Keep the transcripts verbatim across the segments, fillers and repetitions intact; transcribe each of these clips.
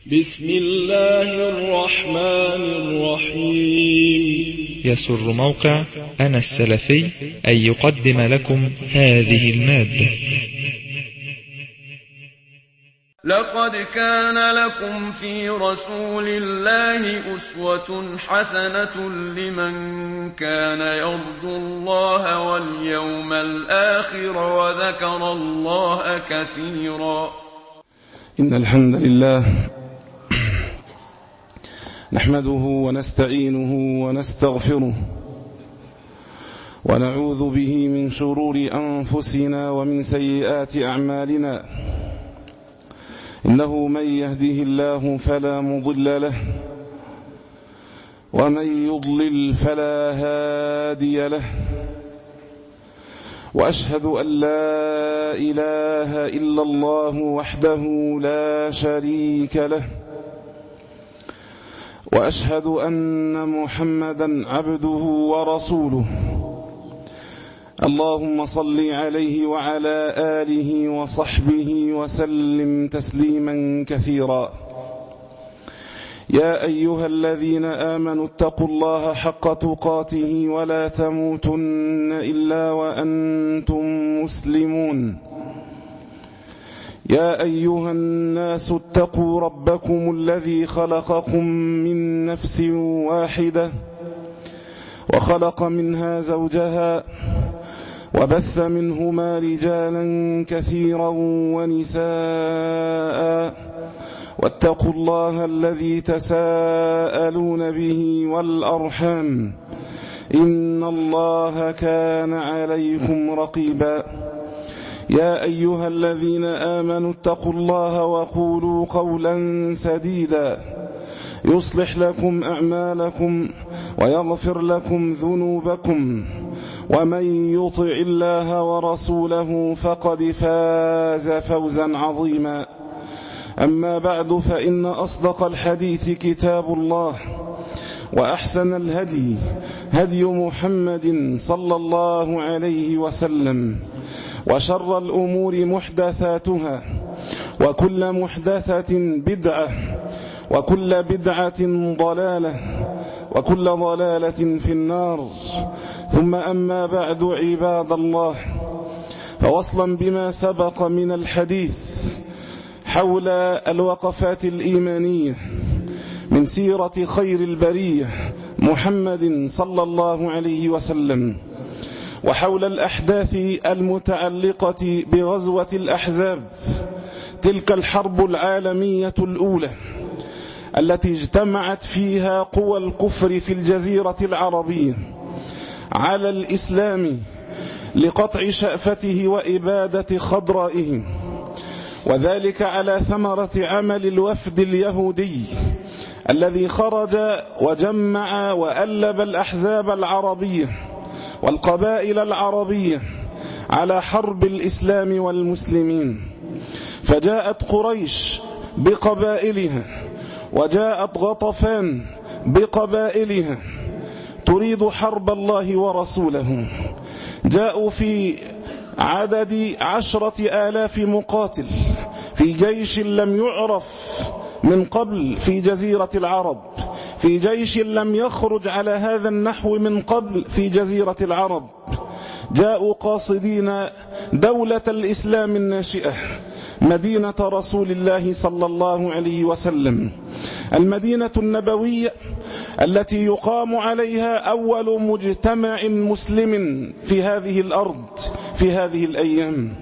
بسم الله الرحمن الرحيم. يسر موقع أنا السلفي أن يقدم لكم هذه المادة. لقد كان لكم في رسول الله أسوة حسنة لمن كان يرجو الله واليوم الآخر وذكر الله كثيرا. إن الحمد لله نحمده ونستعينه ونستغفره ونعوذ به من شرور أنفسنا ومن سيئات أعمالنا. إنه من يهده الله فلا مضل له ومن يضلل فلا هادي له، وأشهد أن لا إله إلا الله وحده لا شريك له، وأشهد أن محمدا عبده ورسوله. اللهم صل عليه وعلى آله وصحبه وسلم تسليما كثيرا. يا أيها الذين آمنوا اتقوا الله حق تقاته ولا تموتن إلا وأنتم مسلمون. يا أيها الناس اتقوا ربكم الذي خلقكم من نفس واحدة وخلق منها زوجها وبث منهما رجالا كثيرا ونساء، واتقوا الله الذي تساءلون به والأرحام إن الله كان عليكم رقيبا. يا أيها الذين آمنوا اتقوا الله وقولوا قولا سديدا يصلح لكم أعمالكم ويغفر لكم ذنوبكم، ومن يطع الله ورسوله فقد فاز فوزا عظيما. أما بعد، فإن أصدق الحديث كتاب الله، وأحسن الهدي هدي محمد صلى الله عليه وسلم، وشر الأمور محدثاتها، وكل محدثة بدعة، وكل بدعة ضلالة، وكل ضلالة في النار. ثم أما بعد، عباد الله، فوصلا بما سبق من الحديث حول الوقفات الإيمانية من سيرة خير البرية محمد صلى الله عليه وسلم، وحول الأحداث المتعلقة بغزوة الأحزاب، تلك الحرب العالمية الأولى التي اجتمعت فيها قوى الكفر في الجزيرة العربية على الإسلام لقطع شأفته وإبادة خضرائه، وذلك على ثمرة عمل الوفد اليهودي الذي خرج وجمع وألب الأحزاب العربية والقبائل العربية على حرب الإسلام والمسلمين. فجاءت قريش بقبائلها، وجاءت غطفان بقبائلها تريد حرب الله ورسوله. جاءوا في عدد عشرة آلاف مقاتل في جيش لم يعرف من قبل في جزيرة العرب، في جيش لم يخرج على هذا النحو من قبل في جزيرة العرب. جاءوا قاصدين دولة الإسلام الناشئة، مدينة رسول الله صلى الله عليه وسلم، المدينة النبوية التي يقام عليها أول مجتمع مسلم في هذه الأرض في هذه الأيام.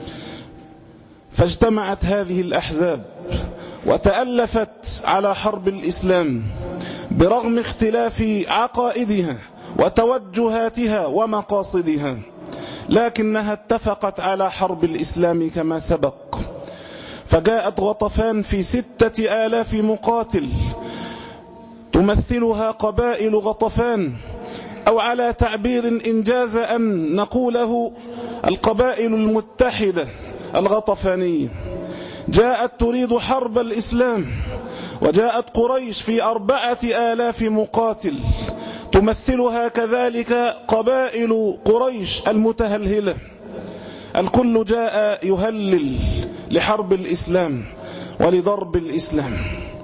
فاجتمعت هذه الأحزاب وتألفت على حرب الإسلام برغم اختلاف عقائدها وتوجهاتها ومقاصدها، لكنها اتفقت على حرب الإسلام كما سبق. فجاءت غطفان في ستة آلاف مقاتل تمثلها قبائل غطفان، أو على تعبير إنجاز أن نقوله القبائل المتحدة الغطفانية. جاءت تريد حرب الإسلام، وجاءت قريش في أربعة آلاف مقاتل تمثلها كذلك قبائل قريش المتهلهلة. الكل جاء يهلل لحرب الإسلام ولضرب الإسلام.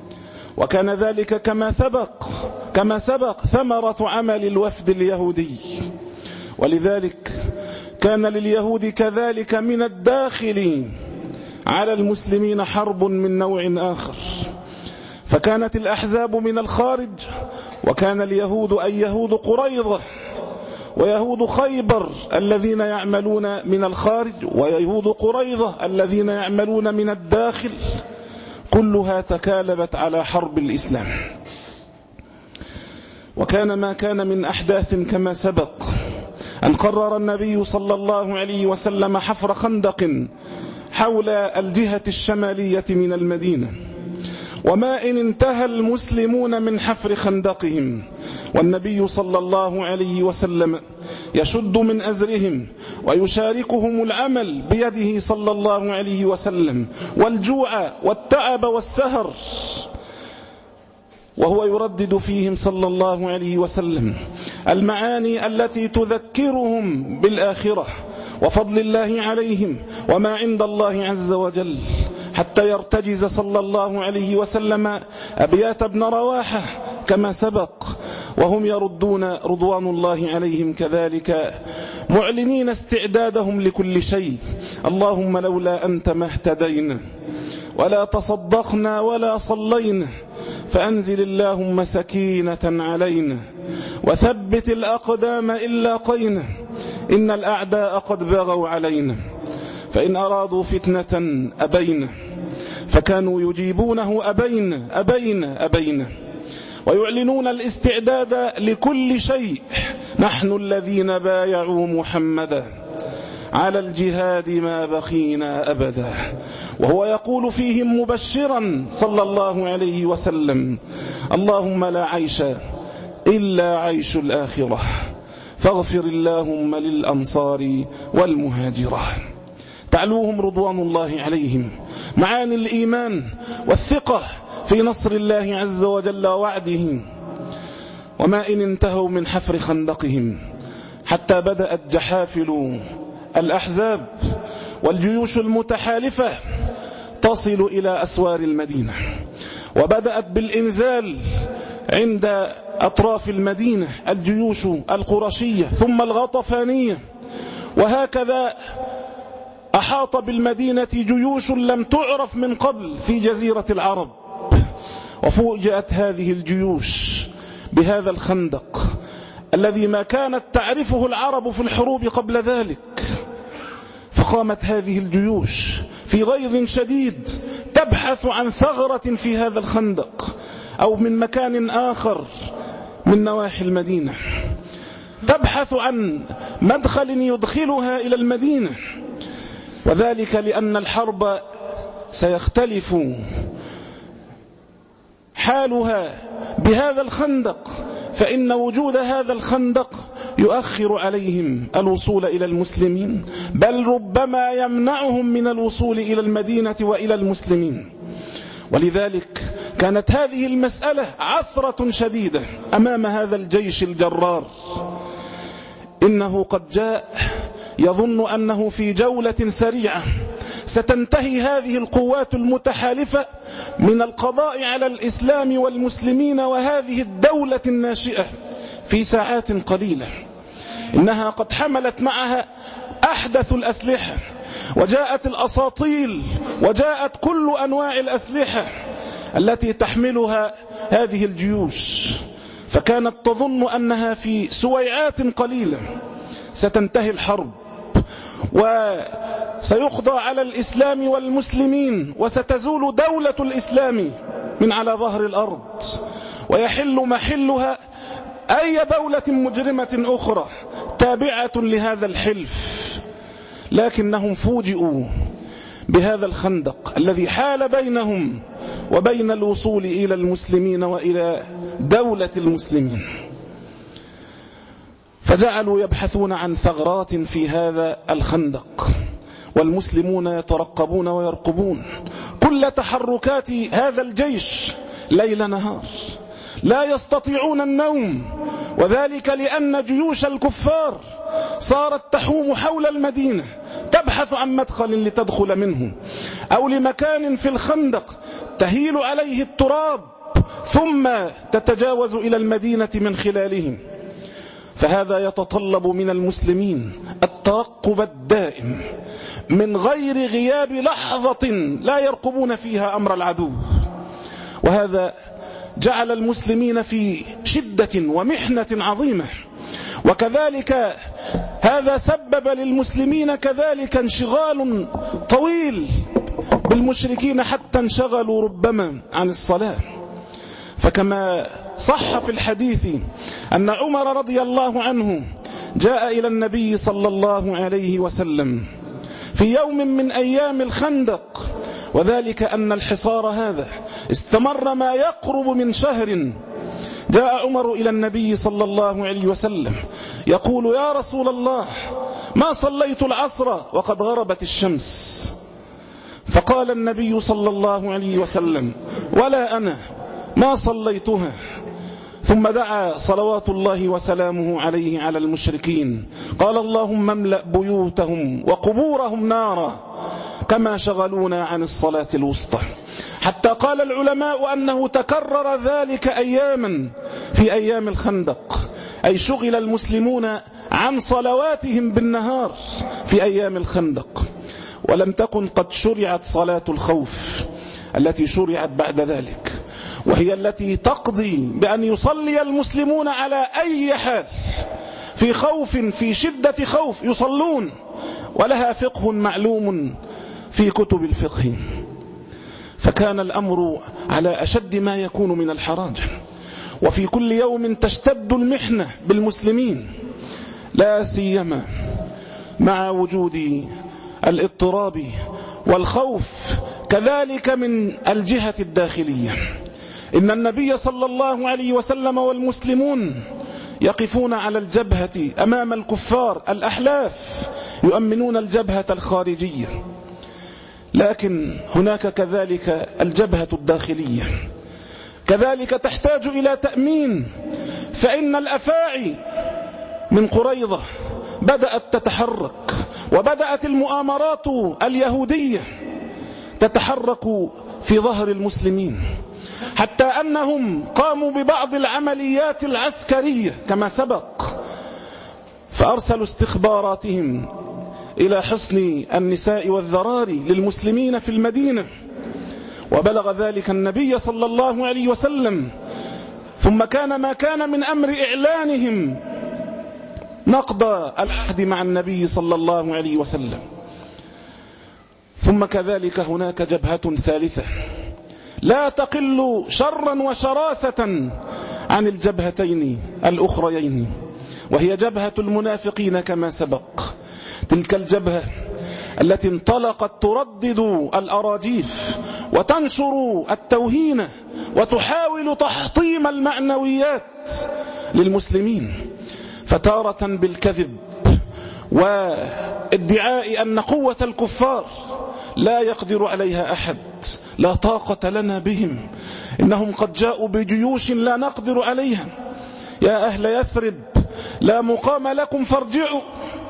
وكان ذلك كما سبق كما سبق ثمرة عمل الوفد اليهودي. ولذلك كان لليهود كذلك من الداخل على المسلمين حرب من نوع آخر، فكانت الأحزاب من الخارج، وكان اليهود أي يهود قريظة ويهود خيبر الذين يعملون من الخارج، ويهود قريظة الذين يعملون من الداخل، كلها تكالبت على حرب الإسلام. وكان ما كان من أحداث كما سبق أن قرر النبي صلى الله عليه وسلم حفر خندق حول الجهة الشمالية من المدينة، وما إن انتهى المسلمون من حفر خندقهم والنبي صلى الله عليه وسلم يشد من أزرهم ويشاركهم العمل بيده صلى الله عليه وسلم والجوع والتعب والسهر، وهو يردد فيهم صلى الله عليه وسلم المعاني التي تذكرهم بالآخرة وفضل الله عليهم وما عند الله عز وجل، حتى يرتجز صلى الله عليه وسلم أبيات ابن رواحة كما سبق، وهم يردون رضوان الله عليهم كذلك معلنين استعدادهم لكل شيء: اللهم لولا أنت ما اهتدينا ولا تصدقنا ولا صلينا، فأنزل اللهم سكينة علينا وثبت الأقدام إن لاقينا، إن الأعداء قد بغوا علينا، فإن أرادوا فتنة أبينا، فكانوا يجيبونه أبينا أبينا أبينا، ويعلنون الاستعداد لكل شيء: نحن الذين بايعوا محمدا على الجهاد ما بقينا أبدا. وهو يقول فيهم مبشرا صلى الله عليه وسلم: اللهم لا عيش إلا عيش الآخرة، فاغفر اللهم للأنصار والمهاجرة. تعلوهم رضوان الله عليهم معاني الإيمان والثقة في نصر الله عز وجل وعده. وما إن انتهوا من حفر خندقهم حتى بدأت جحافل الأحزاب والجيوش المتحالفة تصل إلى أسوار المدينة، وبدأت بالإنزال عند أطراف المدينة الجيوش القرشية ثم الغطفانية، وهكذا أحاط بالمدينة جيوش لم تعرف من قبل في جزيرة العرب. وفوجئت هذه الجيوش بهذا الخندق الذي ما كانت تعرفه العرب في الحروب قبل ذلك، فقامت هذه الجيوش في غيظ شديد تبحث عن ثغرة في هذا الخندق أو من مكان آخر من نواحي المدينة، تبحث عن مدخل يدخلها إلى المدينة، وذلك لأن الحرب سيختلف حالها بهذا الخندق، فإن وجود هذا الخندق يؤخر عليهم الوصول إلى المسلمين، بل ربما يمنعهم من الوصول إلى المدينة وإلى المسلمين. ولذلك كانت هذه المسألة عثرة شديدة أمام هذا الجيش الجرار. إنه قد جاء يظن أنه في جولة سريعة ستنتهي هذه القوات المتحالفة من القضاء على الإسلام والمسلمين وهذه الدولة الناشئة في ساعات قليلة. إنها قد حملت معها أحدث الأسلحة، وجاءت الأساطيل، وجاءت كل أنواع الأسلحة التي تحملها هذه الجيوش، فكانت تظن أنها في سويعات قليلة ستنتهي الحرب وسيخضع على الإسلام والمسلمين، وستزول دولة الإسلام من على ظهر الأرض، ويحل محلها أي دولة مجرمة أخرى تابعة لهذا الحلف. لكنهم فوجئوا بهذا الخندق الذي حال بينهم وبين الوصول إلى المسلمين وإلى دولة المسلمين، فجعلوا يبحثون عن ثغرات في هذا الخندق، والمسلمون يترقبون ويرقبون كل تحركات هذا الجيش ليل نهار، لا يستطيعون النوم، وذلك لأن جيوش الكفار صارت تحوم حول المدينة تبحث عن مدخل لتدخل منه، أو لمكان في الخندق تهيل عليه التراب ثم تتجاوز إلى المدينة من خلالهم. فهذا يتطلب من المسلمين الترقب الدائم من غير غياب لحظة لا يرقبون فيها أمر العدو، وهذا جعل المسلمين في شدة ومحنة عظيمة. وكذلك هذا سبب للمسلمين كذلك انشغال طويل بالمشركين حتى انشغلوا ربما عن الصلاة. فكما صح في الحديث أن عمر رضي الله عنه جاء إلى النبي صلى الله عليه وسلم في يوم من أيام الخندق، وذلك أن الحصار هذا استمر ما يقرب من شهر. جاء عمر إلى النبي صلى الله عليه وسلم يقول: يا رسول الله، ما صليت العصر وقد غربت الشمس. فقال النبي صلى الله عليه وسلم: ولا أنا ما صليتها. ثم دعا صلوات الله وسلامه عليه على المشركين، قال: اللهم املأ بيوتهم وقبورهم نارا كما شغلونا عن الصلاة الوسطى. حتى قال العلماء أنه تكرر ذلك أياما في أيام الخندق، أي شغل المسلمون عن صلواتهم بالنهار في أيام الخندق. ولم تكن قد شرعت صلاة الخوف التي شرعت بعد ذلك، وهي التي تقضي بأن يصلي المسلمون على أي حال، في خوف في شدة خوف يصلون، ولها فقه معلوم في كتب الفقه. فكان الأمر على أشد ما يكون من الحراج، وفي كل يوم تشتد المحنة بالمسلمين، لا سيما مع وجود الاضطراب والخوف كذلك من الجهة الداخلية. إن النبي صلى الله عليه وسلم والمسلمون يقفون على الجبهة أمام الكفار الأحلاف، يؤمنون الجبهة الخارجية، لكن هناك كذلك الجبهة الداخلية كذلك تحتاج إلى تأمين. فإن الأفاعي من قريظة بدأت تتحرك، وبدأت المؤامرات اليهودية تتحرك في ظهر المسلمين، حتى أنهم قاموا ببعض العمليات العسكرية كما سبق، فأرسلوا استخباراتهم إلى حصن النساء والذراري للمسلمين في المدينة، وبلغ ذلك النبي صلى الله عليه وسلم. ثم كان ما كان من أمر إعلانهم نقض العهد مع النبي صلى الله عليه وسلم. ثم كذلك هناك جبهة ثالثة لا تقل شرا وشراسة عن الجبهتين الأخريين، وهي جبهة المنافقين كما سبق. تلك الجبهة التي انطلقت تردد الأراجيف وتنشر التوهين وتحاول تحطيم المعنويات للمسلمين، فتارة بالكذب وادعاء أن قوة الكفار لا يقدر عليها أحد، لا طاقة لنا بهم، إنهم قد جاءوا بجيوش لا نقدر عليها، يا أهل يثرب لا مقام لكم فارجعوا.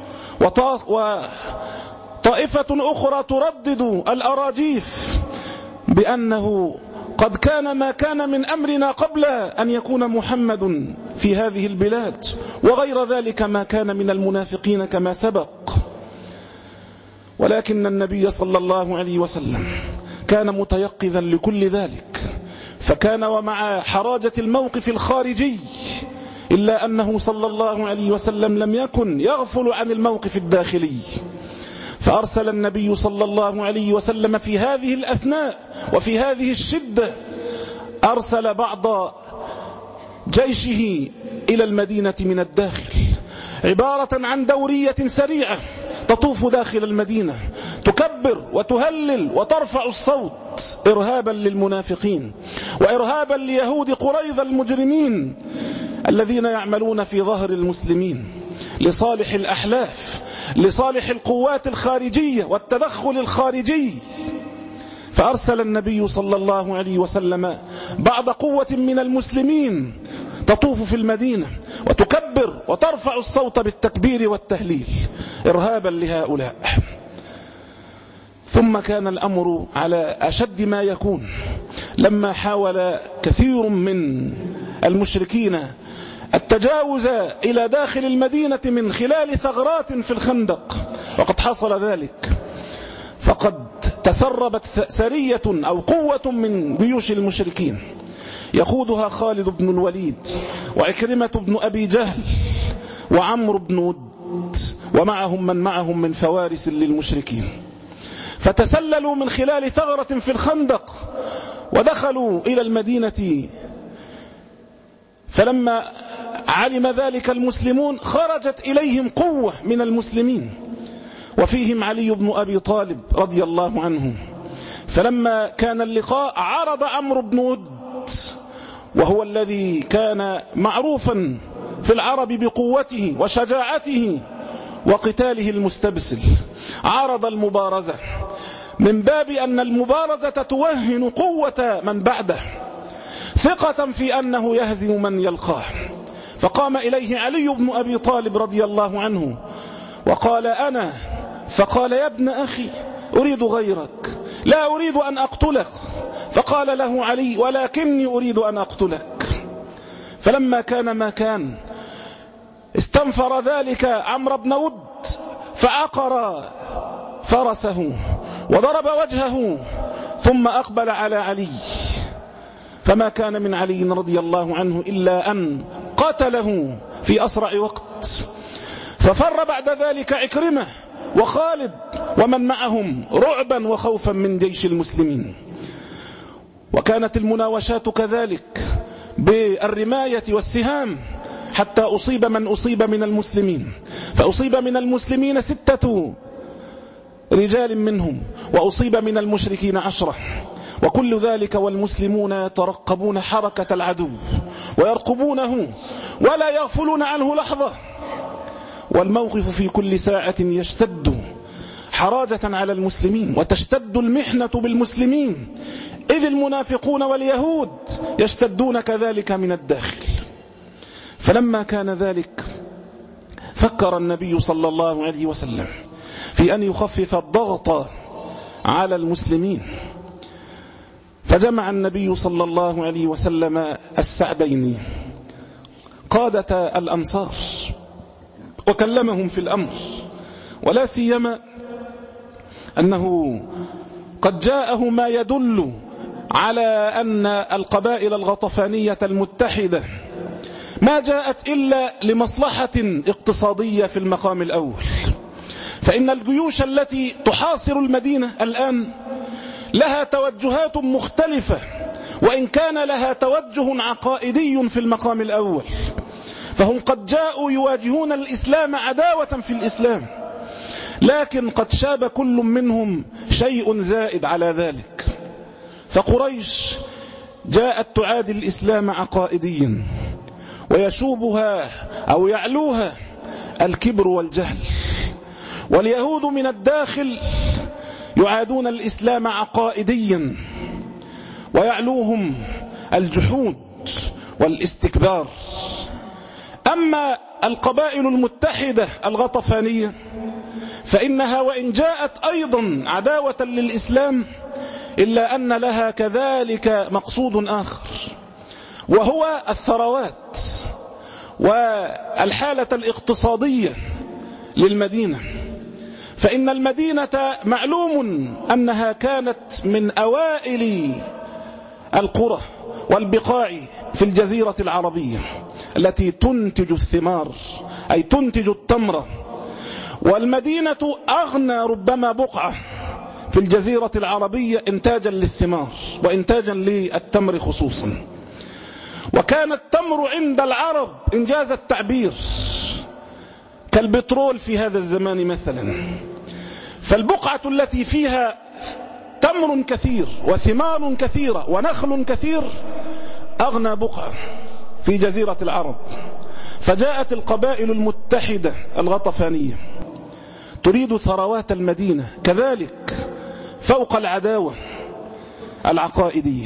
وطائفة أخرى تردد الأراجيف بأنه قد كان ما كان من أمرنا قبل أن يكون محمد في هذه البلاد، وغير ذلك ما كان من المنافقين كما سبق. ولكن النبي صلى الله عليه وسلم كان متيقظا لكل ذلك، فكان ومع حراجة الموقف الخارجي إلا أنه صلى الله عليه وسلم لم يكن يغفل عن الموقف الداخلي. فأرسل النبي صلى الله عليه وسلم في هذه الأثناء وفي هذه الشدة، أرسل بعض جيشه إلى المدينة من الداخل، عبارة عن دورية سريعة تطوف داخل المدينة، تكبر وتهلل وترفع الصوت إرهابا للمنافقين وإرهابا ليهود قريظة المجرمين الذين يعملون في ظهر المسلمين لصالح الأحلاف، لصالح القوات الخارجية والتدخل الخارجي. فأرسل النبي صلى الله عليه وسلم بعض قوة من المسلمين تطوف في المدينة وتكبر وترفع الصوت بالتكبير والتهليل إرهابا لهؤلاء. ثم كان الأمر على أشد ما يكون، لما حاول كثير من المشركين التجاوز إلى داخل المدينة من خلال ثغرات في الخندق، وقد حصل ذلك، فقد تسربت سرية أو قوة من جيوش المشركين يقودها خالد بن الوليد وعكرمة بن أبي جهل وعمرو بن ود، ومعهم من معهم من فوارس للمشركين، فتسللوا من خلال ثغرة في الخندق ودخلوا إلى المدينة. فلما علم ذلك المسلمون خرجت إليهم قوة من المسلمين، وفيهم علي بن أبي طالب رضي الله عنه. فلما كان اللقاء عرض عمرو بن ود، وهو الذي كان معروفا في العرب بقوته وشجاعته وقتاله المستبسل، عرض المبارزة من باب أن المبارزة توهن قوة من بعده، ثقة في أنه يهزم من يلقاه. فقام إليه علي بن أبي طالب رضي الله عنه وقال: أنا. فقال: يا ابن أخي أريد غيرك، لا أريد أن أقتلك. فقال له علي: ولكني أريد أن أقتلك. فلما كان ما كان استنفر ذلك عمرو بن ود فعقر فرسه وضرب وجهه ثم أقبل على علي، فما كان من علي رضي الله عنه إلا أن قتله في أسرع وقت. ففر بعد ذلك عكرمة وخالد ومن معهم رعبا وخوفا من جيش المسلمين. وكانت المناوشات كذلك بالرماية والسهام حتى أصيب من أصيب من المسلمين، فأصيب من المسلمين ستة رجال منهم، وأصيب من المشركين عشرة، وكل ذلك والمسلمون يترقبون حركة العدو ويرقبونه ولا يغفلون عنه لحظة، والموقف في كل ساعة يشتد حراجة على المسلمين وتشتد المحنة بالمسلمين، إذ المنافقون واليهود يشتدون كذلك من الداخل. فلما كان ذلك فكر النبي صلى الله عليه وسلم في أن يخفف الضغط على المسلمين، فجمع النبي صلى الله عليه وسلم السعدين قادة الأنصار وكلمهم في الأمر، ولا سيما أنه قد جاءه ما يدل على أن القبائل الغطفانية المتحدة ما جاءت إلا لمصلحة اقتصادية في المقام الأول، فإن الجيوش التي تحاصر المدينة الآن لها توجهات مختلفة، وإن كان لها توجه عقائدي في المقام الأول، فهم قد جاءوا يواجهون الإسلام عداوة في الإسلام، لكن قد شاب كل منهم شيء زائد على ذلك. فقريش جاءت تعادي الإسلام عقائديا، ويشوبها أو يعلوها الكبر والجهل، واليهود من الداخل يعادون الإسلام عقائديا ويعلوهم الجحود والاستكبار. أما القبائل المتحدة الغطفانية فإنها وإن جاءت أيضا عداوة للإسلام إلا أن لها كذلك مقصود آخر، وهو الثروات والحالة الاقتصادية للمدينة. فإن المدينة معلوم أنها كانت من أوائل القرى والبقاع في الجزيرة العربية التي تنتج الثمار، أي تنتج التمر، والمدينة أغنى ربما بقعة في الجزيرة العربية إنتاجا للثمار وإنتاجا للتمر خصوصا. وكان التمر عند العرب إنجاز التعبير كالبترول في هذا الزمان مثلا. فالبقعة التي فيها تمر كثير وثمار كثيرة ونخل كثير أغنى بقعة في جزيرة العرب. فجاءت القبائل المتحدة الغطفانية تريد ثروات المدينة كذلك فوق العداوة العقائدية،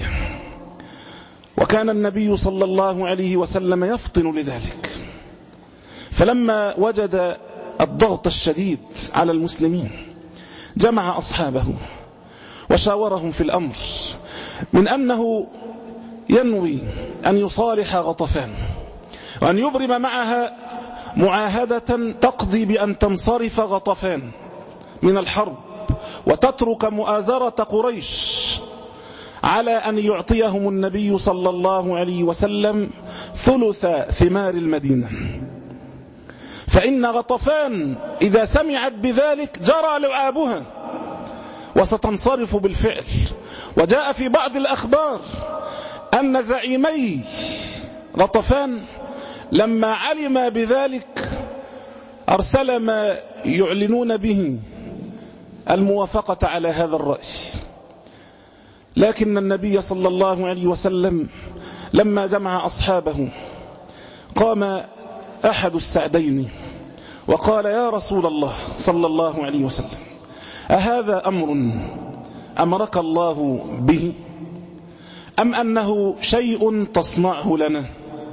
وكان النبي صلى الله عليه وسلم يفطن لذلك. فلما وجد الضغط الشديد على المسلمين جمع أصحابه وشاورهم في الأمر، من أنه ينوي أن يصالح غطفان وأن يبرم معها معاهدة تقضي بأن تنصرف غطفان من الحرب وتترك مؤازرة قريش على أن يعطيهم النبي صلى الله عليه وسلم ثلث ثمار المدينة. فإن غطفان إذا سمعت بذلك جرى لعابها وستنصرف بالفعل. وجاء في بعض الأخبار أن زعيمي غطفان لما علم بذلك أرسل ما يعلنون به الموافقة على هذا الرأي. لكن النبي صلى الله عليه وسلم لما جمع أصحابه قام أحد السعدين وقال: يا رسول الله صلى الله عليه وسلم، أهذا أمر أمرك الله به أم أنه شيء تصنعه لنا؟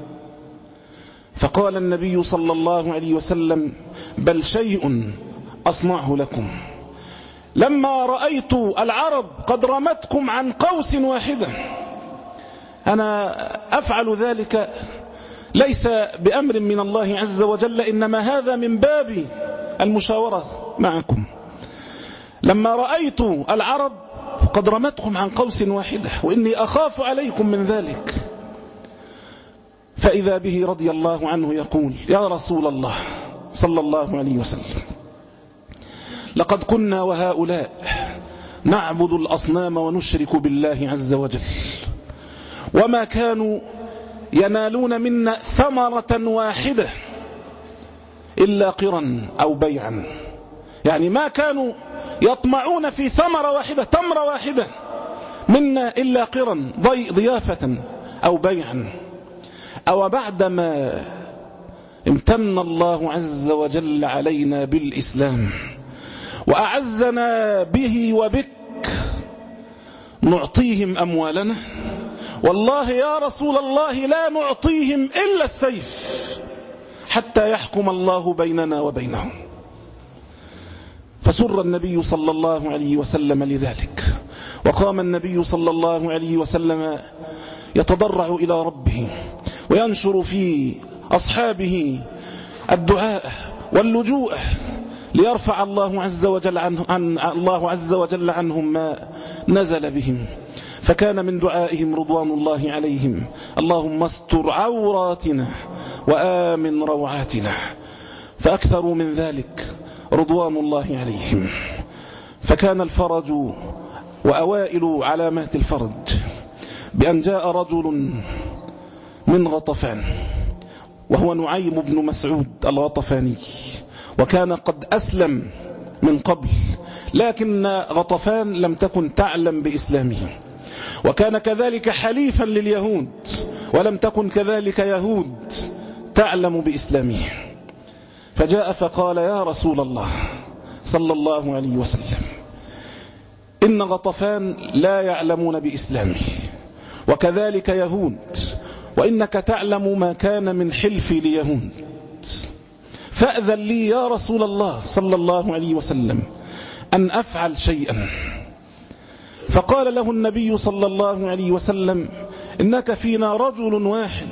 فقال النبي صلى الله عليه وسلم: بل شيء أصنعه لكم. لما رأيت العرب قد رمتكم عن قوس واحدة أنا أفعل ذلك ليس بأمر من الله عز وجل، إنما هذا من باب المشاورة معكم. لما رأيت العرب قد رمتكم عن قوس واحدة وإني أخاف عليكم من ذلك، فإذا به رضي الله عنه يقول: يا رسول الله صلى الله عليه وسلم، لقد كنا وهؤلاء نعبد الأصنام ونشرك بالله عز وجل، وما كانوا ينالون منا ثمرة واحدة إلا قرا أو بيعا. يعني ما كانوا يطمعون في ثمرة واحدة تمرة واحدة منا إلا قرا ضيافة أو بيعا. أو بعدما امتن الله عز وجل علينا بالإسلام وأعزنا به وبك نعطيهم أموالنا؟ والله يا رسول الله لا نعطيهم إلا السيف حتى يحكم الله بيننا وبينهم. فسر النبي صلى الله عليه وسلم لذلك، وقام النبي صلى الله عليه وسلم يتضرع إلى ربه وينشر في أصحابه الدعاء واللجوء ليرفع الله عز وجل عنه عن الله عز وجل عنهم ما نزل بهم. فكان من دعائهم رضوان الله عليهم: اللهم استر عوراتنا وآمن روعاتنا. فأكثروا من ذلك رضوان الله عليهم. فكان الفرج وأوائل علامات الفرج بأن جاء رجل من غطفان وهو نعيم بن مسعود الغطفاني، وكان قد أسلم من قبل، لكن غطفان لم تكن تعلم بإسلامه، وكان كذلك حليفا لليهود ولم تكن كذلك يهود تعلم بإسلامه. فجاء فقال: يا رسول الله صلى الله عليه وسلم، إن غطفان لا يعلمون بإسلامه وكذلك يهود، وإنك تعلم ما كان من حلفي ليهود، فأذن لي يا رسول الله صلى الله عليه وسلم أن أفعل شيئا. فقال له النبي صلى الله عليه وسلم: إنك فينا رجل واحد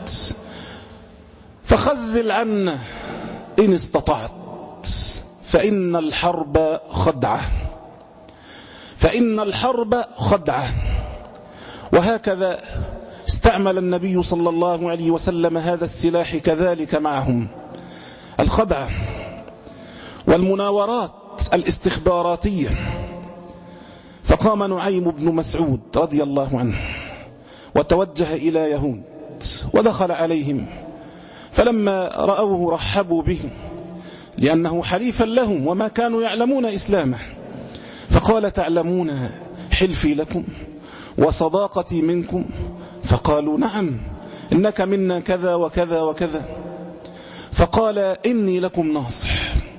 فخزل عنا إن استطعت، فإن الحرب خدعة، فإن الحرب خدعة. وهكذا استعمل النبي صلى الله عليه وسلم هذا السلاح كذلك معهم، الخدعة والمناورات الاستخباراتية. فقام نعيم بن مسعود رضي الله عنه وتوجه إلى يهود ودخل عليهم، فلما رأوه رحبوا به لأنه حليفا لهم وما كانوا يعلمون إسلامه. فقال: تعلمون حلفي لكم وصداقتي منكم؟ فقالوا: نعم، إنك منا كذا وكذا وكذا. فقال: إني لكم ناصح،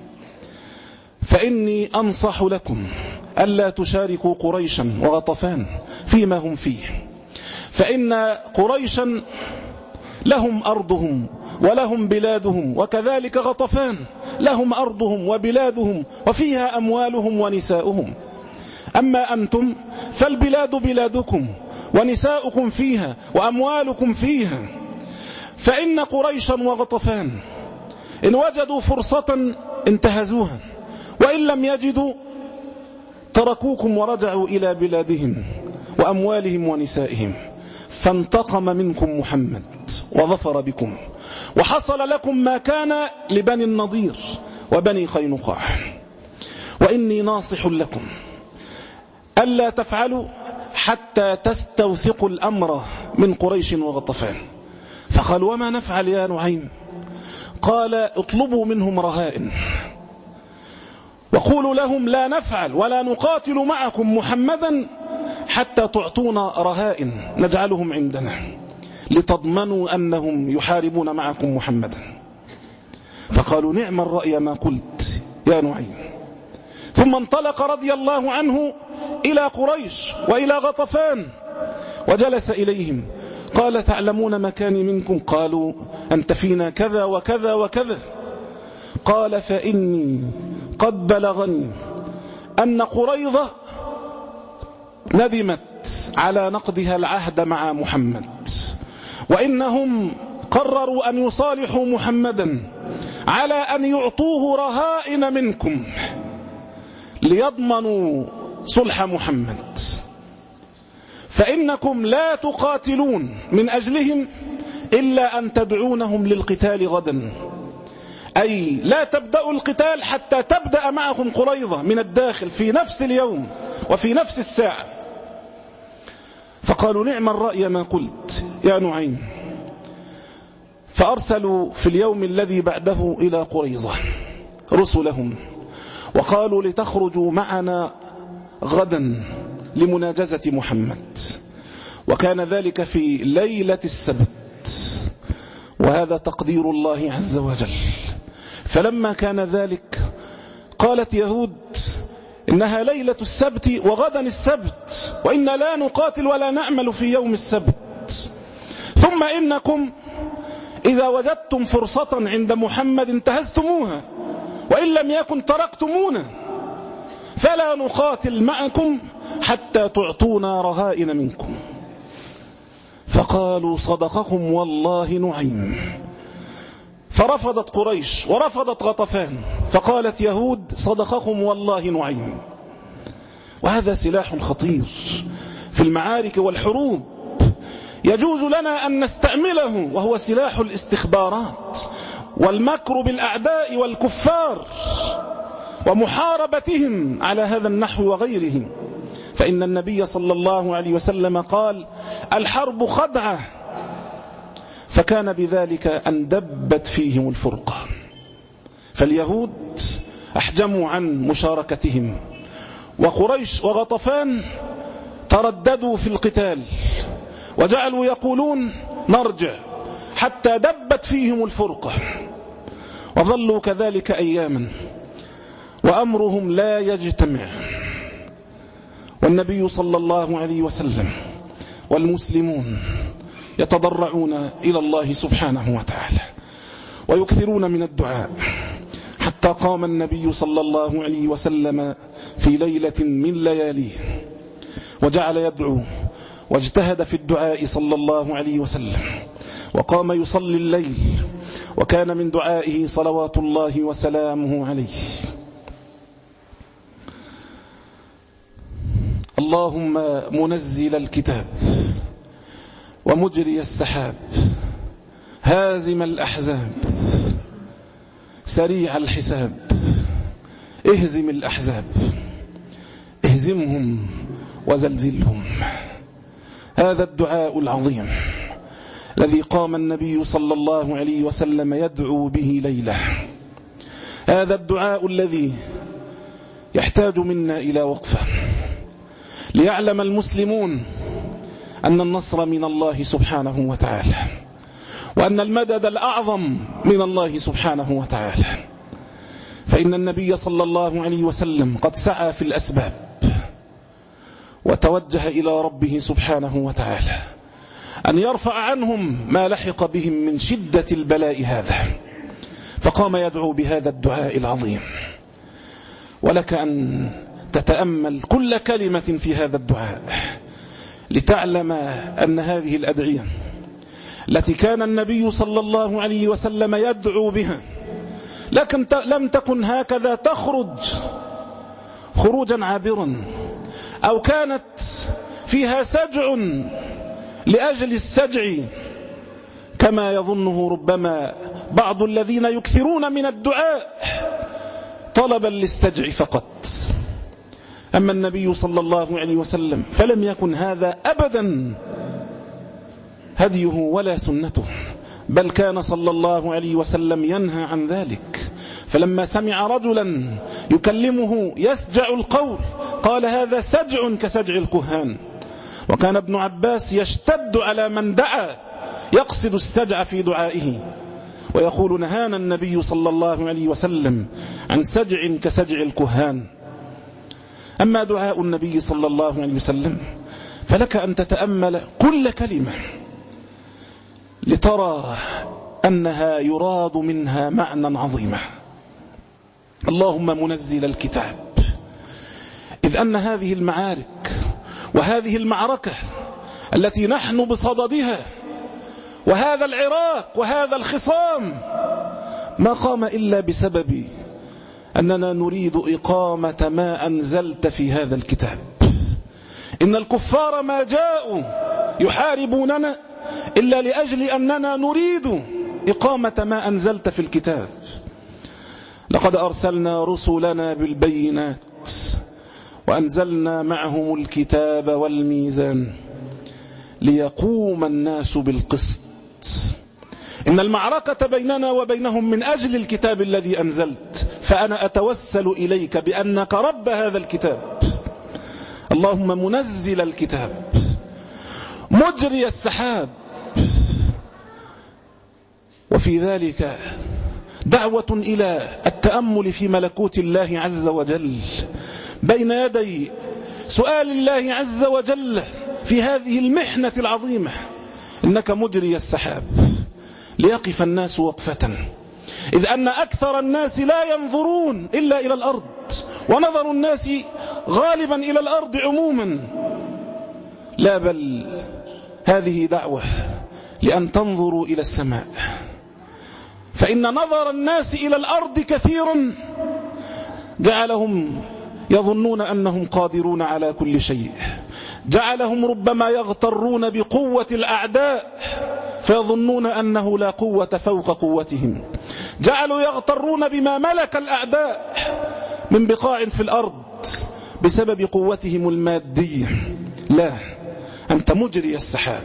فإني أنصح لكم ألا تشاركوا قريشا وغطفان فيما هم فيه، فإن قريشا لهم أرضهم ولهم بلادهم، وكذلك غطفان لهم أرضهم وبلادهم وفيها أموالهم ونساؤهم. أما أنتم فالبلاد بلادكم ونساؤكم فيها وأموالكم فيها. فإن قريشا وغطفان إن وجدوا فرصة انتهزوها، وإن لم يجدوا تركوكم ورجعوا إلى بلادهم وأموالهم ونسائهم. فانتقم منكم محمد وظفر بكم، وحصل لكم ما كان لبني النضير وبني قينقاع. وإني ناصح لكم ألا تفعلوا حتى تستوثقوا الأمر من قريش وغطفان. فقال: وما نفعل يا نعيم؟ قال: اطلبوا منهم رهائن، وقولوا لهم لا نفعل ولا نقاتل معكم محمدا حتى تعطونا رهائن نجعلهم عندنا لتضمنوا أنهم يحاربون معكم محمدا. فقالوا: نعم الرأي ما قلت يا نعيم. ثم انطلق رضي الله عنه إلى قريش وإلى غطفان وجلس إليهم. قال: تعلمون مكاني منكم؟ قالوا: أنت فينا كذا وكذا وكذا. قال: فإني قد بلغني أن قريظة ندمت على نقضها العهد مع محمد، وإنهم قرروا أن يصالحوا محمدا على أن يعطوه رهائن منكم ليضمنوا صلح محمد، فإنكم لا تقاتلون من أجلهم إلا أن تدعونهم للقتال غدا، أي لا تبدأوا القتال حتى تبدأ معكم قريظة من الداخل في نفس اليوم وفي نفس الساعة. فقالوا: نعم الرأي ما قلت يا نعيم. فأرسلوا في اليوم الذي بعده إلى قريظة رسلهم وقالوا: لتخرجوا معنا غدا لمناجزة محمد. وكان ذلك في ليلة السبت، وهذا تقدير الله عز وجل. فلما كان ذلك قالت يهود: إنها ليلة السبت وغدا السبت، وإنا لا نقاتل ولا نعمل في يوم السبت. ثم إنكم إذا وجدتم فرصة عند محمد انتهزتموها، وإن لم يكن تركتمونا، فلا نقاتل معكم حتى تعطونا رهائن منكم. فقالوا: صدقكم والله نعيم. فرفضت قريش ورفضت غطفان، فقالت يهود: صدقكم والله نعيم. وهذا سلاح خطير في المعارك والحروب يجوز لنا أن نستعمله، وهو سلاح الاستخبارات والمكر بالأعداء والكفار ومحاربتهم على هذا النحو وغيره. فإن النبي صلى الله عليه وسلم قال: الحرب خدعة، فكان بذلك أن دبت فيهم الفرقة. فاليهود أحجموا عن مشاركتهم، وقريش وغطفان ترددوا في القتال وجعلوا يقولون: نرجع، حتى دبت فيهم الفرقة. وظلوا كذلك أياما وأمرهم لا يجتمع، والنبي صلى الله عليه وسلم والمسلمون يتضرعون إلى الله سبحانه وتعالى ويكثرون من الدعاء، حتى قام النبي صلى الله عليه وسلم في ليلة من لياليه وجعل يدعو واجتهد في الدعاء صلى الله عليه وسلم، وقام يصلي الليل، وكان من دعائه صلوات الله وسلامه عليه: اللهم منزل الكتاب ومجري السحاب هازم الأحزاب سريع الحساب اهزم الأحزاب اهزمهم وزلزلهم. هذا الدعاء العظيم الذي قام النبي صلى الله عليه وسلم يدعو به ليلة، هذا الدعاء الذي يحتاج منا إلى وقفة ليعلم المسلمون أن النصر من الله سبحانه وتعالى، وأن المدد الأعظم من الله سبحانه وتعالى. فإن النبي صلى الله عليه وسلم قد سعى في الأسباب وتوجه إلى ربه سبحانه وتعالى أن يرفع عنهم ما لحق بهم من شدة البلاء هذا، فقام يدعو بهذا الدعاء العظيم. ولك أن تتأمل كل كلمة في هذا الدعاء، لتعلم أن هذه الأدعية التي كان النبي صلى الله عليه وسلم يدعو بها لكن لم تكن هكذا تخرج خروجا عابرا، أو كانت فيها سجع لأجل السجع كما يظنه ربما بعض الذين يكثرون من الدعاء طلبا للسجع فقط. أما النبي صلى الله عليه وسلم فلم يكن هذا أبدا هديه ولا سنته، بل كان صلى الله عليه وسلم ينهى عن ذلك. فلما سمع رجلا يكلمه يسجع القول قال هذا سجع كسجع الكهان. وكان ابن عباس يشتد على من دعا يقصد السجع في دعائه ويقول نهانا النبي صلى الله عليه وسلم عن سجع كسجع الكهان. أما دعاء النبي صلى الله عليه وسلم فلك أن تتأمل كل كلمة لترى أنها يراد منها معنى عظيما. اللهم منزل الكتاب، إذ أن هذه المعارك وهذه المعركة التي نحن بصددها وهذا العراك وهذا الخصام ما قام إلا بسبب أننا نريد إقامة ما أنزلت في هذا الكتاب. إن الكفار ما جاءوا يحاربوننا إلا لأجل أننا نريد إقامة ما أنزلت في الكتاب. لقد أرسلنا رسلنا بالبينات وأنزلنا معهم الكتاب والميزان ليقوم الناس بالقسط. إن المعركة بيننا وبينهم من أجل الكتاب الذي أنزلت، فأنا أتوسل إليك بأنك رب هذا الكتاب. اللهم منزل الكتاب مجري السحاب. وفي ذلك دعوة إلى التأمل في ملكوت الله عز وجل بين يدي سؤال الله عز وجل في هذه المحنة العظيمة. إنك مجري السحاب ليقف الناس وقفة، إذ أن أكثر الناس لا ينظرون إلا إلى الأرض، ونظر الناس غالبا إلى الأرض عموما. لا، بل هذه دعوة لأن تنظروا إلى السماء، فإن نظر الناس إلى الأرض كثيرا جعلهم يظنون أنهم قادرون على كل شيء، جعلهم ربما يغترون بقوة الأعداء فيظنون أنه لا قوة فوق قوتهم، جعلوا يغترون بما ملك الأعداء من بقاع في الأرض بسبب قوتهم المادية. لا، أنت مجري السحاب،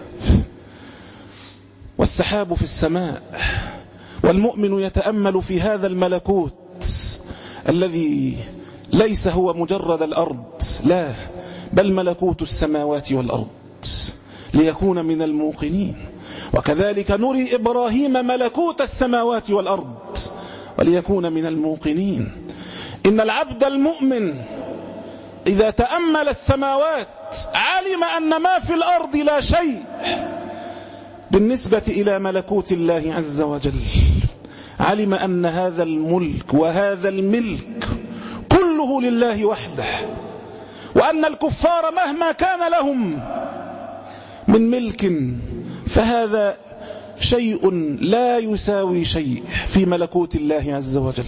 والسحاب في السماء، والمؤمن يتأمل في هذا الملكوت الذي ليس هو مجرد الأرض، لا، بل ملكوت السماوات والأرض ليكون من الموقنين. وكذلك نري إبراهيم ملكوت السماوات والأرض وليكون من الموقنين. إن العبد المؤمن إذا تأمل السماوات علم أن ما في الأرض لا شيء بالنسبة إلى ملكوت الله عز وجل. علم أن هذا الملك وهذا الملك كله لله وحده، وأن الكفار مهما كان لهم من ملك فهذا شيء لا يساوي شيء في ملكوت الله عز وجل.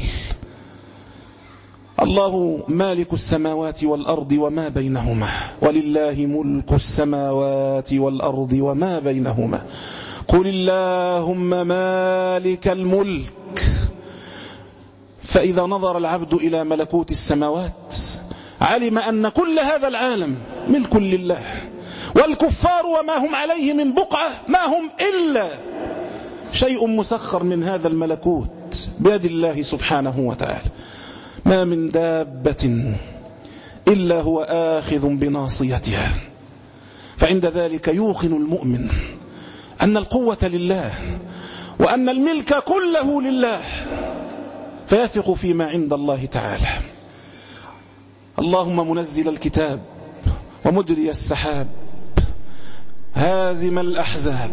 الله مالك السماوات والأرض وما بينهما، ولله ملك السماوات والأرض وما بينهما. قل اللهم مالك الملك. فإذا نظر العبد إلى ملكوت السماوات علم أن كل هذا العالم ملك لله، والكفار وما هم عليه من بقعة ما هم إلا شيء مسخر من هذا الملكوت بيد الله سبحانه وتعالى. ما من دابة إلا هو آخذ بناصيتها. فعند ذلك يوقن المؤمن أن القوة لله وأن الملك كله لله، فيثق فيما عند الله تعالى. اللهم منزل الكتاب ومجري السحاب هازم الأحزاب.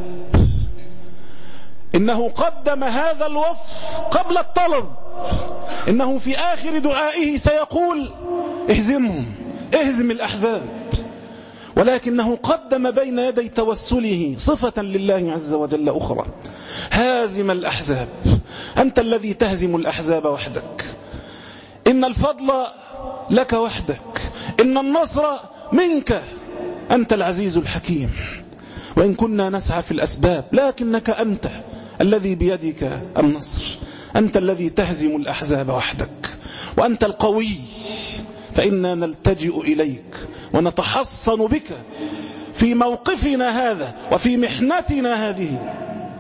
إنه قدم هذا الوصف قبل الطلب. إنه في آخر دعائه سيقول اهزمهم، اهزم الأحزاب. ولكنه قدم بين يدي توسله صفة لله عز وجل أخرى: هازم الأحزاب. أنت الذي تهزم الأحزاب وحدك، إن الفضل لك وحدك، إن النصر منك، أنت العزيز الحكيم. وإن كنا نسعى في الأسباب لكنك أنت الذي بيدك النصر، أنت الذي تهزم الأحزاب وحدك، وأنت القوي، فإنا نلتجئ إليك ونتحصن بك في موقفنا هذا وفي محنتنا هذه.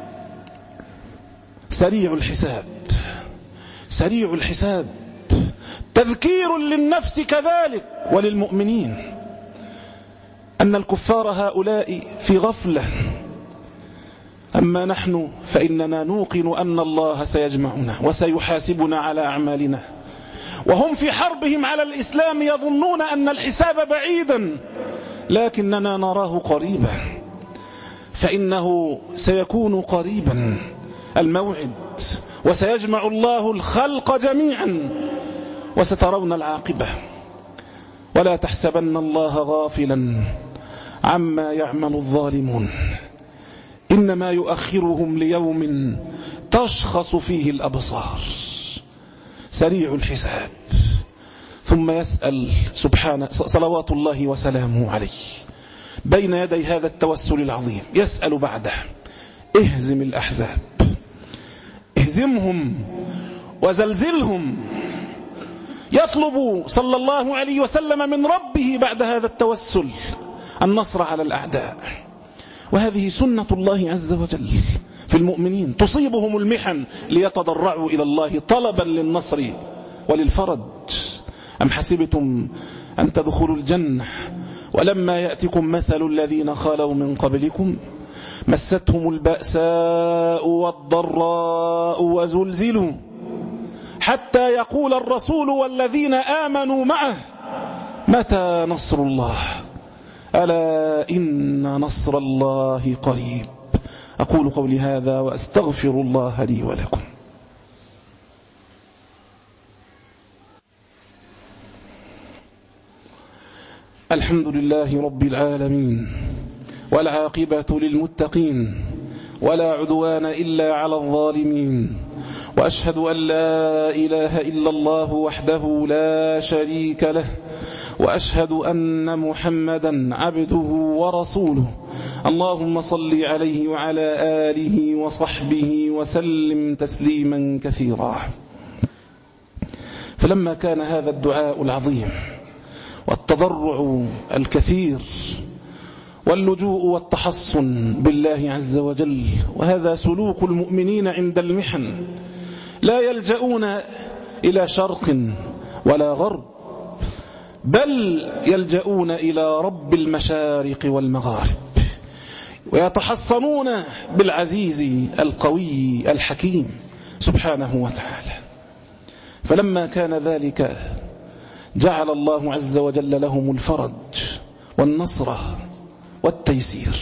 سريع الحساب، سريع الحساب، تذكير للنفس كذلك وللمؤمنين أن الكفار هؤلاء في غفلة، أما نحن فإننا نوقن أن الله سيجمعنا وسيحاسبنا على أعمالنا، وهم في حربهم على الإسلام يظنون أن الحساب بعيدا، لكننا نراه قريبا، فإنه سيكون قريبا الموعد، وسيجمع الله الخلق جميعا وسترون العاقبة. ولا تحسبن الله غافلا عما يعمل الظالمون، إنما يؤخرهم ليوم تشخص فيه الأبصار. سريع الحساب. ثم يسأل سبحانه صلوات الله وسلامه عليه بين يدي هذا التوسل العظيم، يسأل بعده: اهزم الأحزاب، اهزمهم وزلزلهم. يطلب صلى الله عليه وسلم من ربه بعد هذا التوسل النصر على الأعداء. وهذه سنة الله عز وجل في المؤمنين، تصيبهم المحن ليتضرعوا إلى الله طلبا للنصر وللفرج. أم حسبتم أن تدخلوا الجنة ولما يأتكم مثل الذين خلوا من قبلكم مستهم البأساء والضراء وزلزلوا حتى يقول الرسول والذين آمنوا معه متى نصر الله ألا إن نصر الله قريب. أقول قولي هذا وأستغفر الله لي ولكم. الحمد لله رب العالمين، والعاقبة للمتقين، ولا عدوان إلا على الظالمين، وأشهد أن لا إله إلا الله وحده لا شريك له، وأشهد أن محمدا عبده ورسوله. اللهم صل عليه وعلى آله وصحبه وسلم تسليما كثيرا. فلما كان هذا الدعاء العظيم والتضرع الكثير واللجوء والتحصن بالله عز وجل، وهذا سلوك المؤمنين عند المحن، لا يلجؤون إلى شرق ولا غرب، بل يلجؤون إلى رب المشارق والمغارب، ويتحصنون بالعزيز القوي الحكيم سبحانه وتعالى. فلما كان ذلك جعل الله عز وجل لهم الفرج والنصر والتيسير.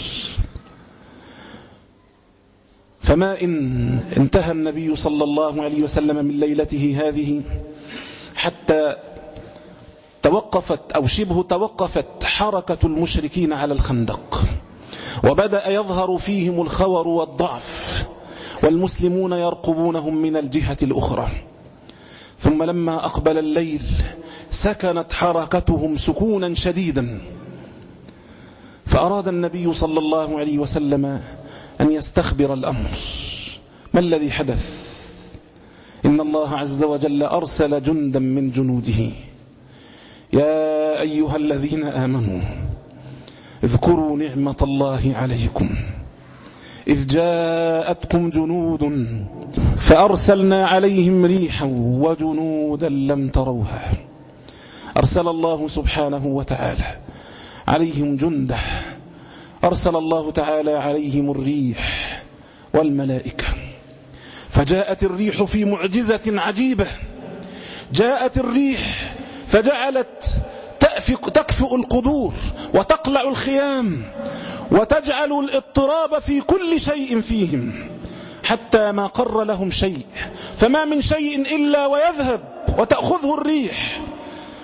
فما إن انتهى النبي صلى الله عليه وسلم من ليلته هذه حتى توقفت أو شبه توقفت حركة المشركين على الخندق، وبدأ يظهر فيهم الخور والضعف، والمسلمون يرقبونهم من الجهة الأخرى. ثم لما أقبل الليل سكنت حركتهم سكونا شديدا، فأراد النبي صلى الله عليه وسلم أن يستخبر الأمر. ما الذي حدث؟ إن الله عز وجل أرسل جندا من جنوده. يا أيها الذين آمنوا اذكروا نعمة الله عليكم إذ جاءتكم جنود فأرسلنا عليهم ريحا وجنودا لم تروها. أرسل الله سبحانه وتعالى عليهم جنده، أرسل الله تعالى عليهم الريح والملائكة. فجاءت الريح في معجزة عجيبة، جاءت الريح فجعلت تكفئ القدور وتقلع الخيام وتجعل الاضطراب في كل شيء فيهم، حتى ما قر لهم شيء، فما من شيء إلا ويذهب وتأخذه الريح.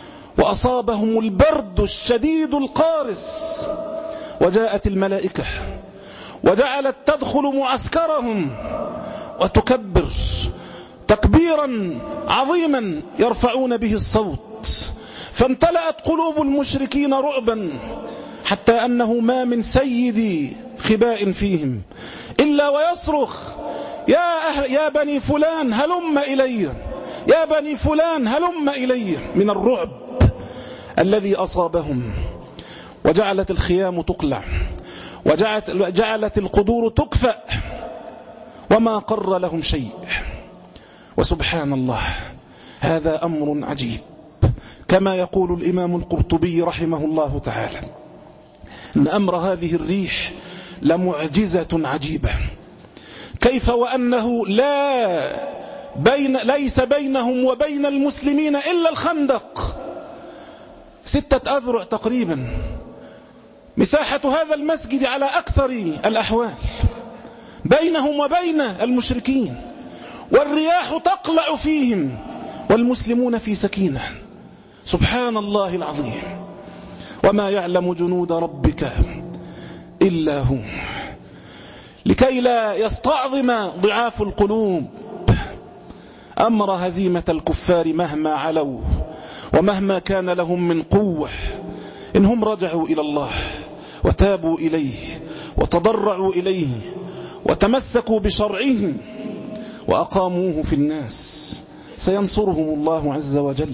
وأصابهم البرد الشديد القارس، وجاءت الملائكة وجعلت تدخل معسكرهم وتكبر تكبيرا عظيما يرفعون به الصوت، فامتلأت قلوب المشركين رعبا، حتى أنه ما من سيد خباء فيهم إلا ويصرخ: يا, أهل يا بني فلان هلم إلي، يا بني فلان هلم إلي، من الرعب الذي أصابهم. وجعلت الخيام تقلع، وجعلت القدور تكفأ، وما قر لهم شيء. وسبحان الله، هذا أمر عجيب، كما يقول الإمام القرطبي رحمه الله تعالى: إن أمر هذه الريح لمعجزة عجيبة، كيف وأنه لا بين ليس بينهم وبين المسلمين إلا الخندق، ستة أذرع تقريبا، مساحة هذا المسجد على أكثر الأحوال، بينهم وبين المشركين، والرياح تقلع فيهم والمسلمون في سكينة. سبحان الله العظيم. وما يعلم جنود ربك إلا هو. لكي لا يستعظم ضعاف القلوب أمر هزيمة الكفار مهما علوا ومهما كان لهم من قوة، إنهم رجعوا إلى الله وتابوا إليه وتضرعوا إليه وتمسكوا بشرعه وأقاموه في الناس، سينصرهم الله عز وجل.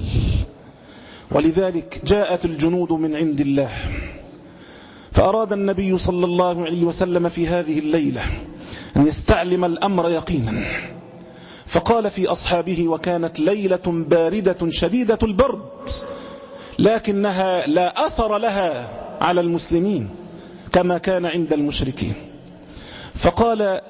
ولذلك جاءت الجنود من عند الله، فأراد النبي صلى الله عليه وسلم في هذه الليلة أن يستعلم الأمر يقينا، فقال في أصحابه: وكانت ليلة باردة شديدة البرد، لكنها لا أثر لها على المسلمين كما كان عند المشركين. فقال: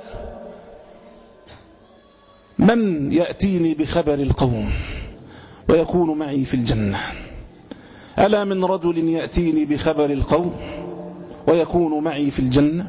من يأتيني بخبر القوم ويكون معي في الجنة؟ ألا من رجل يأتيني بخبر القوم ويكون معي في الجنة؟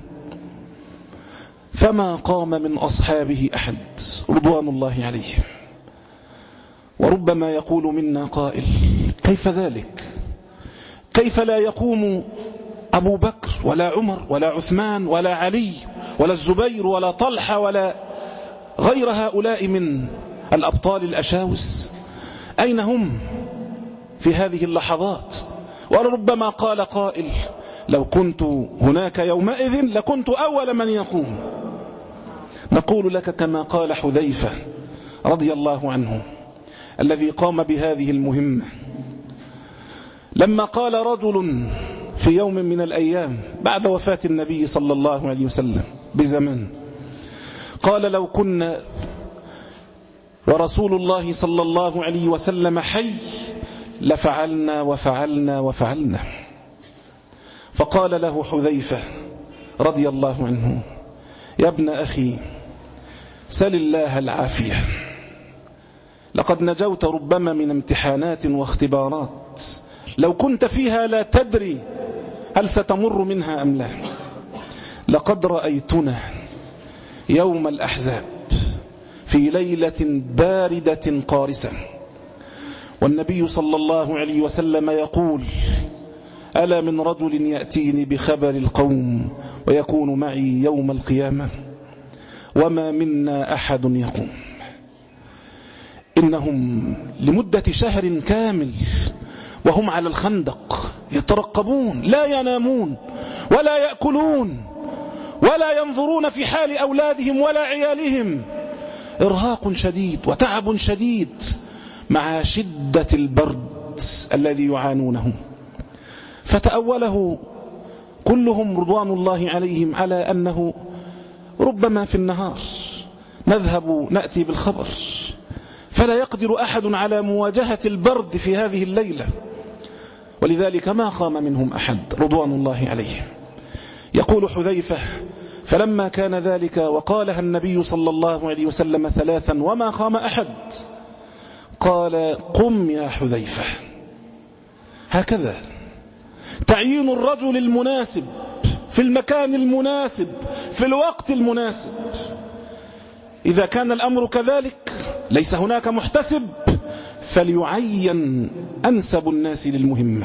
فما قام من أصحابه أحد رضوان الله عليهم. وربما يقول منا قائل: كيف ذلك؟ كيف لا يقوم أبو بكر ولا عمر ولا عثمان ولا علي ولا الزبير ولا طلحة ولا غير هؤلاء من الأبطال الأشاوس؟ أين هم في هذه اللحظات؟ وربما قال قائل: لو كنت هناك يومئذ لكنت أول من يقوم. نقول لك كما قال حذيفة رضي الله عنه الذي قام بهذه المهمة، لما قال رجل في يوم من الأيام بعد وفاة النبي صلى الله عليه وسلم بزمان، قال: لو كنا ورسول الله صلى الله عليه وسلم حي لفعلنا وفعلنا وفعلنا. فقال له حذيفة رضي الله عنه: يا ابن أخي، سل الله العافية، لقد نجوت ربما من امتحانات واختبارات لو كنت فيها لا تدري هل ستمر منها أم لا. لقد رأيتنا يوم الأحزاب في ليلة باردة قارسة، والنبي صلى الله عليه وسلم يقول: ألا من رجل يأتيني بخبر القوم ويكون معي يوم القيامة؟ وما منا أحد يقوم. إنهم لمدة شهر كامل وهم على الخندق يترقبون، لا ينامون ولا يأكلون ولا ينظرون في حال أولادهم ولا عيالهم، إرهاق شديد وتعب شديد مع شدة البرد الذي يعانونه. فتأوله كلهم رضوان الله عليهم على أنه ربما في النهار نذهب نأتي بالخبر، فلا يقدر أحد على مواجهة البرد في هذه الليلة، ولذلك ما قام منهم أحد رضوان الله عليهم. يقول حذيفة: فلما كان ذلك وقالها النبي صلى الله عليه وسلم ثلاثا وما قام أحد، قال: قم يا حذيفة. هكذا تعيين الرجل المناسب في المكان المناسب في الوقت المناسب. إذا كان الأمر كذلك ليس هناك محتسب فليعين أنسب الناس للمهمة.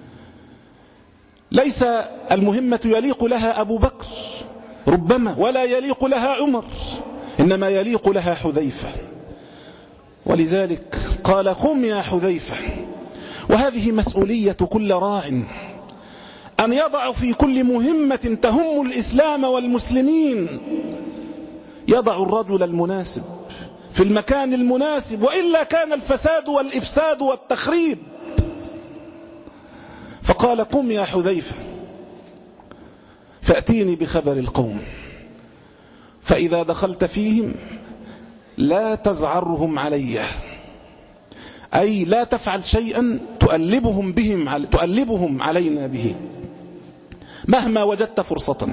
ليس المهمة يليق لها أبو بكر ربما، ولا يليق لها عمر، إنما يليق لها حذيفة. ولذلك قال قم يا حذيفة. وهذه مسؤولية كل راع، أن يضع في كل مهمة تهم الإسلام والمسلمين، يضع الرجل المناسب في المكان المناسب، وإلا كان الفساد والإفساد والتخريب. فقال قم يا حذيفة فأتيني بخبر القوم، فإذا دخلت فيهم لا تزعرهم علي، أي لا تفعل شيئا تؤلبهم, بهم تؤلبهم علينا به مهما وجدت فرصة.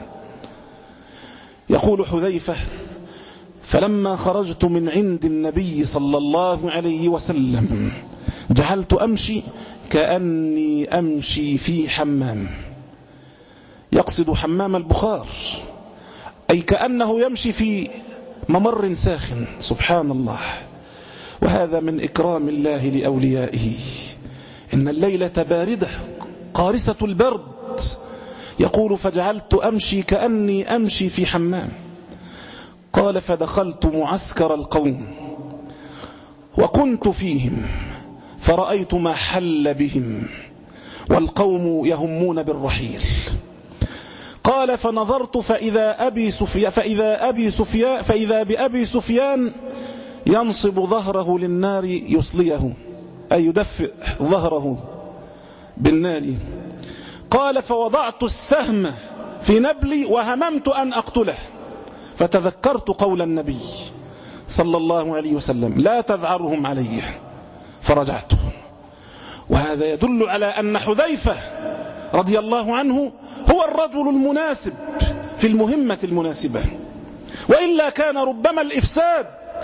يقول حذيفة فلما خرجت من عند النبي صلى الله عليه وسلم جعلت أمشي كأني أمشي في حمام، يقصد حمام البخار، أي كأنه يمشي في ممر ساخن. سبحان الله، وهذا من إكرام الله لأوليائه. إن الليلة باردة قارسة البرد، يقول فجعلت أمشي كأني أمشي في حمام. قال فدخلت معسكر القوم وكنت فيهم فرأيت ما حل بهم والقوم يهمون بالرحيل. قال فنظرت فإذا أبي سفيان فإذا أبي سفيان فإذا بأبي سفيان ينصب ظهره للنار يصليه، أي يدفئ ظهره بالنار. قال فوضعت السهم في نبلي وهممت أن أقتله، فتذكرت قول النبي صلى الله عليه وسلم لا تذعرهم علي، فرجعت. وهذا يدل على أن حذيفة رضي الله عنه هو الرجل المناسب في المهمة المناسبة، وإلا كان ربما الإفساد.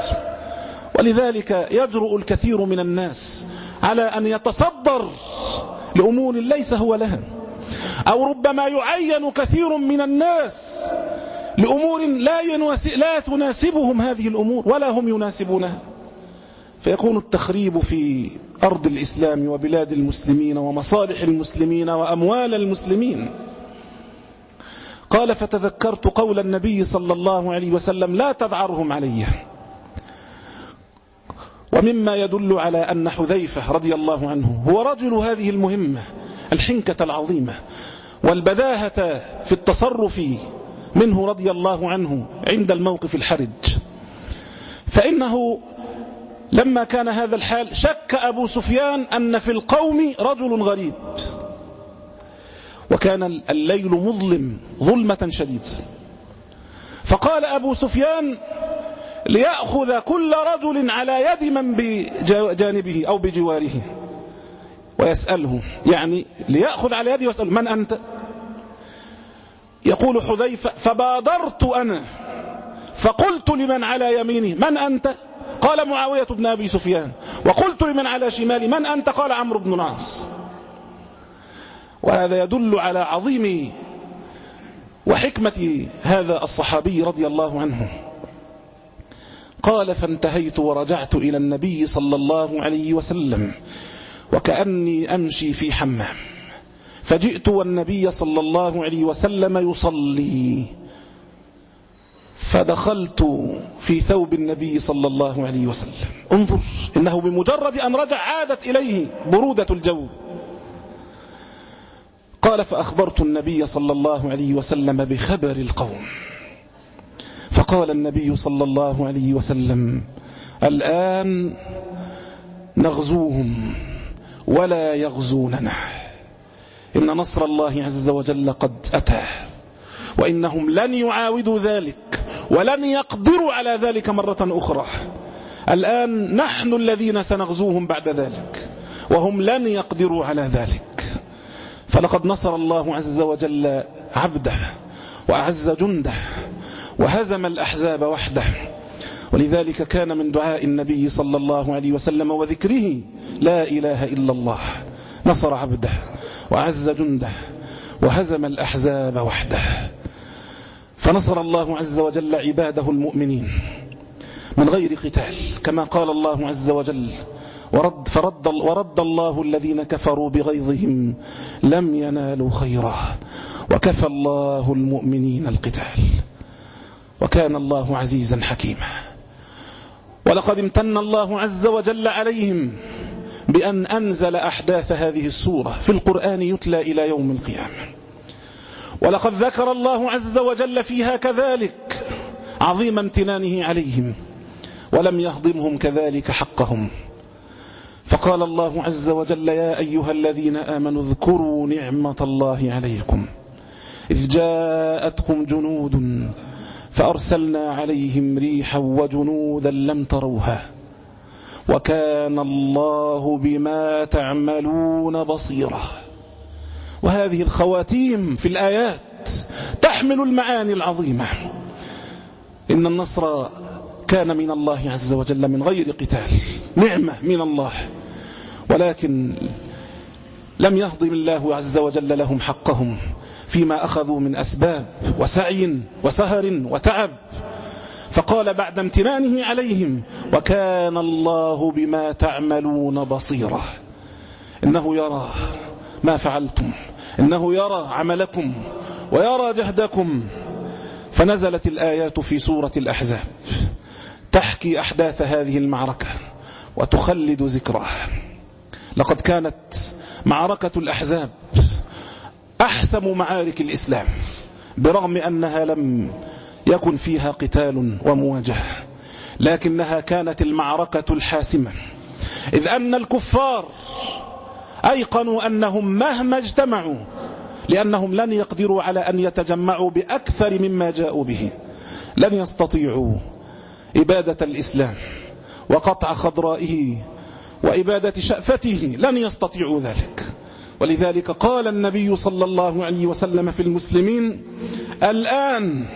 ولذلك يجرؤ الكثير من الناس على أن يتصدر لأمور ليس هو لها، أو ربما يعين كثير من الناس لأمور لا تناسبهم هذه الأمور ولا هم يناسبونها، فيكون التخريب في أرض الإسلام وبلاد المسلمين ومصالح المسلمين وأموال المسلمين. قال فتذكرت قول النبي صلى الله عليه وسلم لا تذعرهم علي. ومما يدل على أن حذيفة رضي الله عنه هو رجل هذه المهمة، الحنكة العظيمة والبداهة في التصرف منه رضي الله عنه عند الموقف الحرج. فإنه لما كان هذا الحال شك أبو سفيان أن في القوم رجل غريب، وكان الليل مظلم ظلمة شديدة. فقال أبو سفيان ليأخذ كل رجل على يد من بجانبه أو بجواره ويسأله، يعني ليأخذ على يده ويسأل من أنت؟ يقول حذيفة فبادرت أنا فقلت لمن على يميني من أنت؟ قال معاوية بن أبي سفيان. وقلت لمن على شمالي من أنت؟ قال عمرو بن العاص. وهذا يدل على عظيم وحكمة هذا الصحابي رضي الله عنه. قال فانتهيت ورجعت إلى النبي صلى الله عليه وسلم وكأني أمشي في حمام، فجئت والنبي صلى الله عليه وسلم يصلي، فدخلت في ثوب النبي صلى الله عليه وسلم. انظر، إنه بمجرد أن رجع عادت إليه برودة الجو. قال فأخبرت النبي صلى الله عليه وسلم بخبر القوم، فقال النبي صلى الله عليه وسلم الآن نغزوهم ولا يغزوننا، إن نصر الله عز وجل قد أتى، وإنهم لن يعاودوا ذلك ولن يقدروا على ذلك مرة أخرى. الآن نحن الذين سنغزوهم بعد ذلك، وهم لن يقدروا على ذلك. فلقد نصر الله عز وجل عبده وأعز جنده وهزم الأحزاب وحده. ولذلك كان من دعاء النبي صلى الله عليه وسلم وذكره لا إله إلا الله، نصر عبده وأعز جنده وهزم الأحزاب وحده. فنصر الله عز وجل عباده المؤمنين من غير قتال، كما قال الله عز وجل ورد, فرد ورد الله الذين كفروا بغيظهم لم ينالوا خيرا وكفى الله المؤمنين القتال وكان الله عزيزا حكيما. ولقد امتن الله عز وجل عليهم بأن أنزل أحداث هذه السورة في القرآن يتلى إلى يوم القيامة. ولقد ذكر الله عز وجل فيها كذلك عظيم امتنانه عليهم ولم يهضمهم كذلك حقهم. فقال الله عز وجل يا أيها الذين آمنوا اذكروا نعمة الله عليكم إذ جاءتكم جنود فأرسلنا عليهم ريحا وجنودا لم تروها وكان الله بما تعملون بصيرا. وهذه الخواتيم في الآيات تحمل المعاني العظيمة. إن النصر كان من الله عز وجل من غير قتال، نعمة من الله، ولكن لم يهضم الله عز وجل لهم حقهم فيما أخذوا من أسباب وسعي وسهر وتعب. فقال بعد امتنانه عليهم وكان الله بما تعملون بصيرا. إنه يرى ما فعلتم، إنه يرى عملكم ويرى جهدكم. فنزلت الآيات في سورة الأحزاب تحكي أحداث هذه المعركة وتخلد ذكرها. لقد كانت معركة الأحزاب أحسم معارك الإسلام برغم أنها لم يكن فيها قتال ومواجهة، لكنها كانت المعركة الحاسمة، إذ أن الكفار أيقنوا أنهم مهما اجتمعوا، لأنهم لن يقدروا على أن يتجمعوا بأكثر مما جاءوا به، لن يستطيعوا إبادة الإسلام وقطع خضرائه وإبادة شأفته، لن يستطيعوا ذلك. ولذلك قال النبي صلى الله عليه وسلم في المسلمين الآن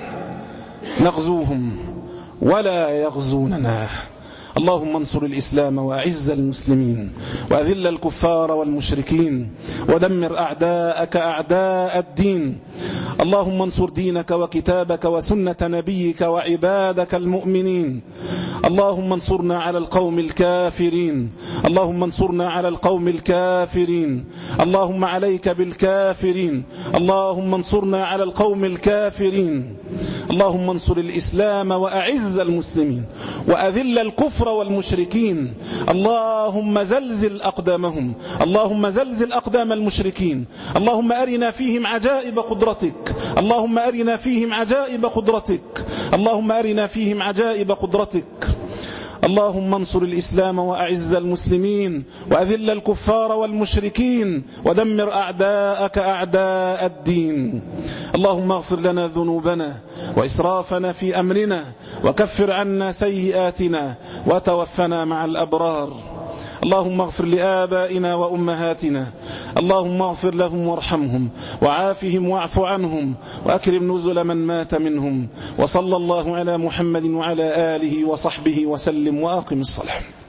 نغزوهم ولا يغزوننا. اللهم انصر الإسلام وأعز المسلمين وأذل الكفار والمشركين ودمر أعداءك أعداء الدين. اللهم انصر دينك وكتابك وسنة نبيك وعبادك المؤمنين. اللهم انصرنا على القوم الكافرين، اللهم انصرنا على القوم الكافرين، اللهم عليك بالكافرين، اللهم انصرنا على القوم الكافرين. اللهم انصر الإسلام وأعز المسلمين وأذل الكفر والمشركين. اللهم زلزل أقدامهم، اللهم زلزل أقدام المشركين. اللهم أرنا فيهم عجائب قدرتك، اللهم أرنا فيهم عجائب قدرتك، اللهم أرنا فيهم عجائب قدرتك. اللهم انصر الإسلام وأعز المسلمين وأذل الكفار والمشركين ودمر أعداءك أعداء الدين. اللهم اغفر لنا ذنوبنا وإسرافنا في أمرنا وكفر عنا سيئاتنا وتوفنا مع الأبرار. اللهم اغفر لآبائنا وأمهاتنا، اللهم اغفر لهم وارحمهم وعافهم واعف عنهم وأكرم نزل من مات منهم. وصلى الله على محمد وعلى آله وصحبه وسلم وأقم الصلاة.